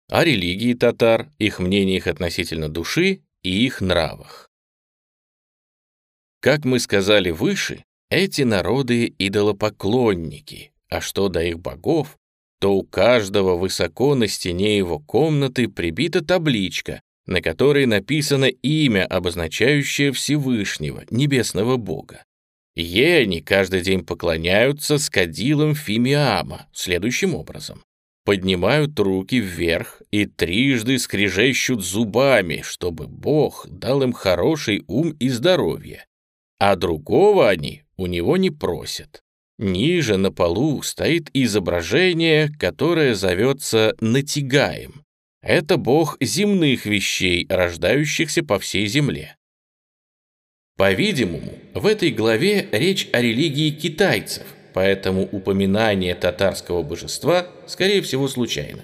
о религии татар, их мнениях относительно души и их нравах. Как мы сказали выше, эти народы идолопоклонники, а что до их богов, то у каждого высоко на стене его комнаты прибита табличка, на которой написано имя, обозначающее Всевышнего, небесного бога. Ей они каждый день поклоняются с кадилом Фимиама следующим образом. Поднимают руки вверх и трижды скрежещут зубами, чтобы Бог дал им хороший ум и здоровье. А другого они у него не просят. Ниже на полу стоит изображение, которое зовется Натигаем. Это бог земных вещей, рождающихся по всей земле. По-видимому, в этой главе речь о религии китайцев, поэтому упоминание татарского божества, скорее всего, случайно.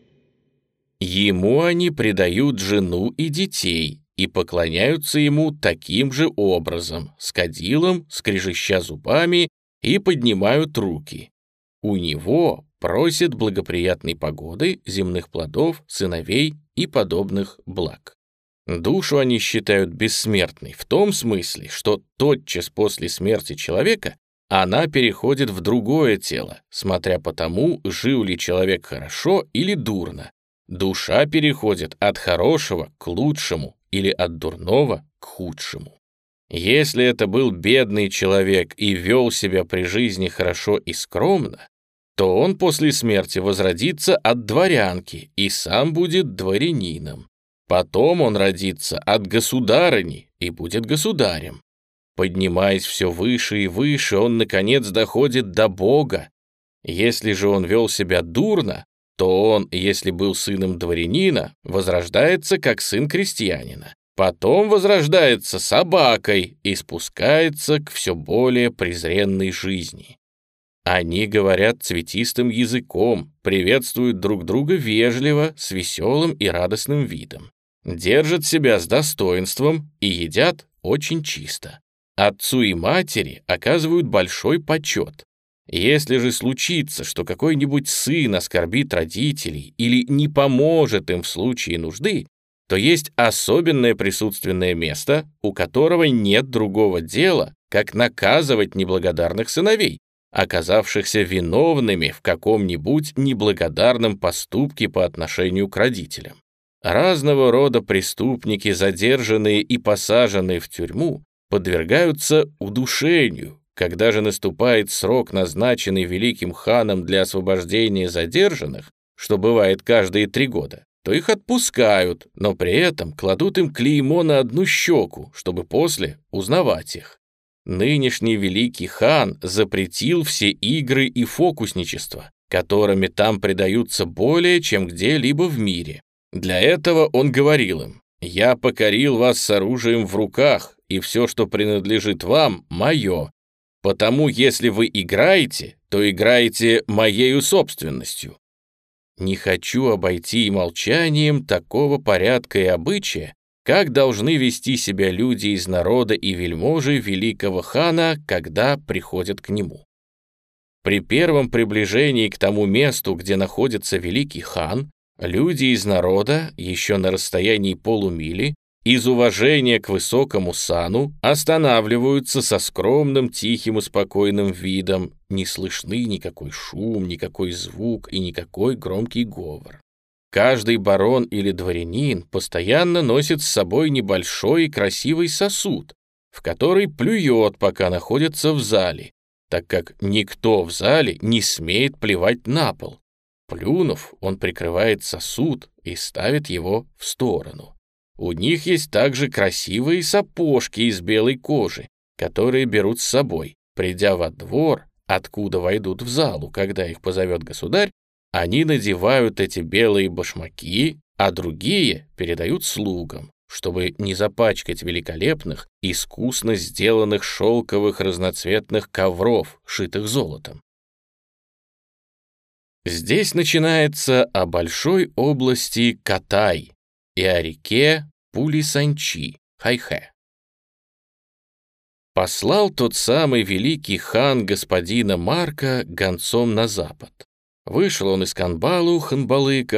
Ему они предают жену и детей и поклоняются ему таким же образом, с кадилом, скрежеща зубами, и поднимают руки. У него просят благоприятной погоды, земных плодов, сыновей и подобных благ. Душу они считают бессмертной в том смысле, что тотчас после смерти человека она переходит в другое тело, смотря по тому, жил ли человек хорошо или дурно. Душа переходит от хорошего к лучшему или от дурного к худшему. Если это был бедный человек и вел себя при жизни хорошо и скромно, то он после смерти возродится от дворянки и сам будет дворянином. Потом он родится от государыни и будет государем. Поднимаясь все выше и выше, он, наконец, доходит до Бога. Если же он вел себя дурно, то он, если был сыном дворянина, возрождается как сын крестьянина. Потом возрождается собакой и спускается к все более презренной жизни. Они говорят цветистым языком, приветствуют друг друга вежливо, с веселым и радостным видом, держат себя с достоинством и едят очень чисто. Отцу и матери оказывают большой почет. Если же случится, что какой-нибудь сын оскорбит родителей или не поможет им в случае нужды, то есть особенное присутственное место, у которого нет другого дела, как наказывать неблагодарных сыновей, оказавшихся виновными в каком-нибудь неблагодарном поступке по отношению к родителям. Разного рода преступники, задержанные и посаженные в тюрьму, подвергаются удушению. Когда же наступает срок, назначенный великим ханом для освобождения задержанных, что бывает каждые 3 года, то их отпускают, но при этом кладут им клеймо на одну щеку, чтобы после узнавать их. Нынешний великий хан запретил все игры и фокусничество, которыми там предаются более, чем где-либо в мире. Для этого он говорил им: «Я покорил вас с оружием в руках, и все, что принадлежит вам, мое. Потому если вы играете, то играете моею собственностью». Не хочу обойти и молчанием такого порядка и обычая, как должны вести себя люди из народа и вельможи великого хана, когда приходят к нему. При первом приближении к тому месту, где находится великий хан, люди из народа, еще на расстоянии полумили, из уважения к высокому сану, останавливаются со скромным, тихим и спокойным видом, не слышны никакой шум, никакой звук и никакой громкий говор. Каждый барон или дворянин постоянно носит с собой небольшой и красивый сосуд, в который плюет, пока находится в зале, так как никто в зале не смеет плевать на пол. Плюнув, он прикрывает сосуд и ставит его в сторону. У них есть также красивые сапожки из белой кожи, которые берут с собой. Придя во двор, откуда войдут в залу, когда их позовет государь, они надевают эти белые башмаки, а другие передают слугам, чтобы не запачкать великолепных, искусно сделанных шелковых разноцветных ковров, шитых золотом. Здесь начинается о большой области Катай и о реке Пулисанчи, Хайхэ. Послал тот самый великий хан господина Марка гонцом на запад. Вышел он из Канбалу, Ханбалыка,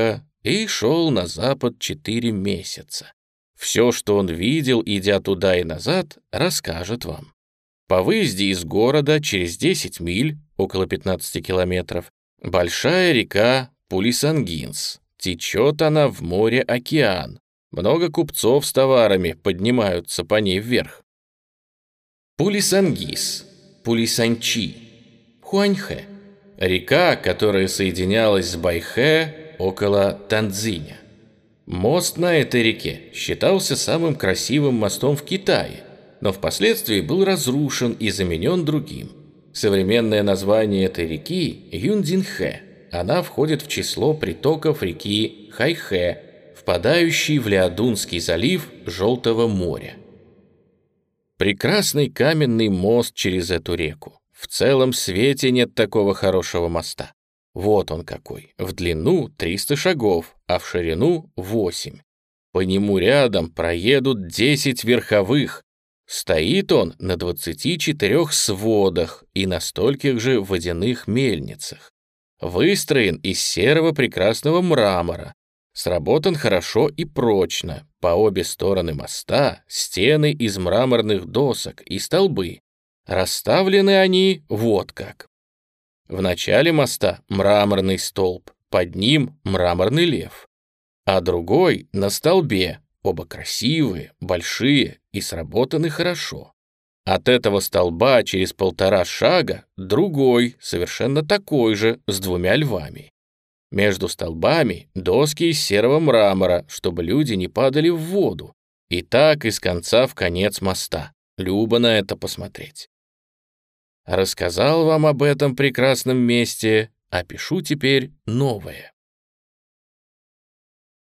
и шел на запад 4 месяца. Все, что он видел, идя туда и назад, расскажет вам. По выезде из города через 10 миль, около 15 километров, большая река Пулисангинс. Течет она в море-океан. Много купцов с товарами поднимаются по ней вверх. Пулисангис, Пулисанчи, Хуаньхэ. Река, которая соединялась с Байхэ около Танцзиня. Мост на этой реке считался самым красивым мостом в Китае, но впоследствии был разрушен и заменен другим. Современное название этой реки – Юнцзинхэ. Она входит в число притоков реки Хайхэ, впадающей в Лиадунский залив Желтого моря. Прекрасный каменный мост через эту реку. В целом свете нет такого хорошего моста. Вот он какой. В длину 300 шагов, а в ширину 8. По нему рядом проедут 10 верховых. Стоит он на 24 сводах и на стольких же водяных мельницах. Выстроен из серого прекрасного мрамора. Сработан хорошо и прочно. По обе стороны моста стены из мраморных досок и столбы. Расставлены они вот как. В начале моста мраморный столб, под ним мраморный лев, а другой на столбе, оба красивые, большие и сработаны хорошо. От этого столба через 1,5 шага другой, совершенно такой же, с 2 львами. Между столбами доски из серого мрамора, чтобы люди не падали в воду. И так из конца в конец моста. Любо на это посмотреть. Рассказал вам об этом прекрасном месте, а пишу теперь новое.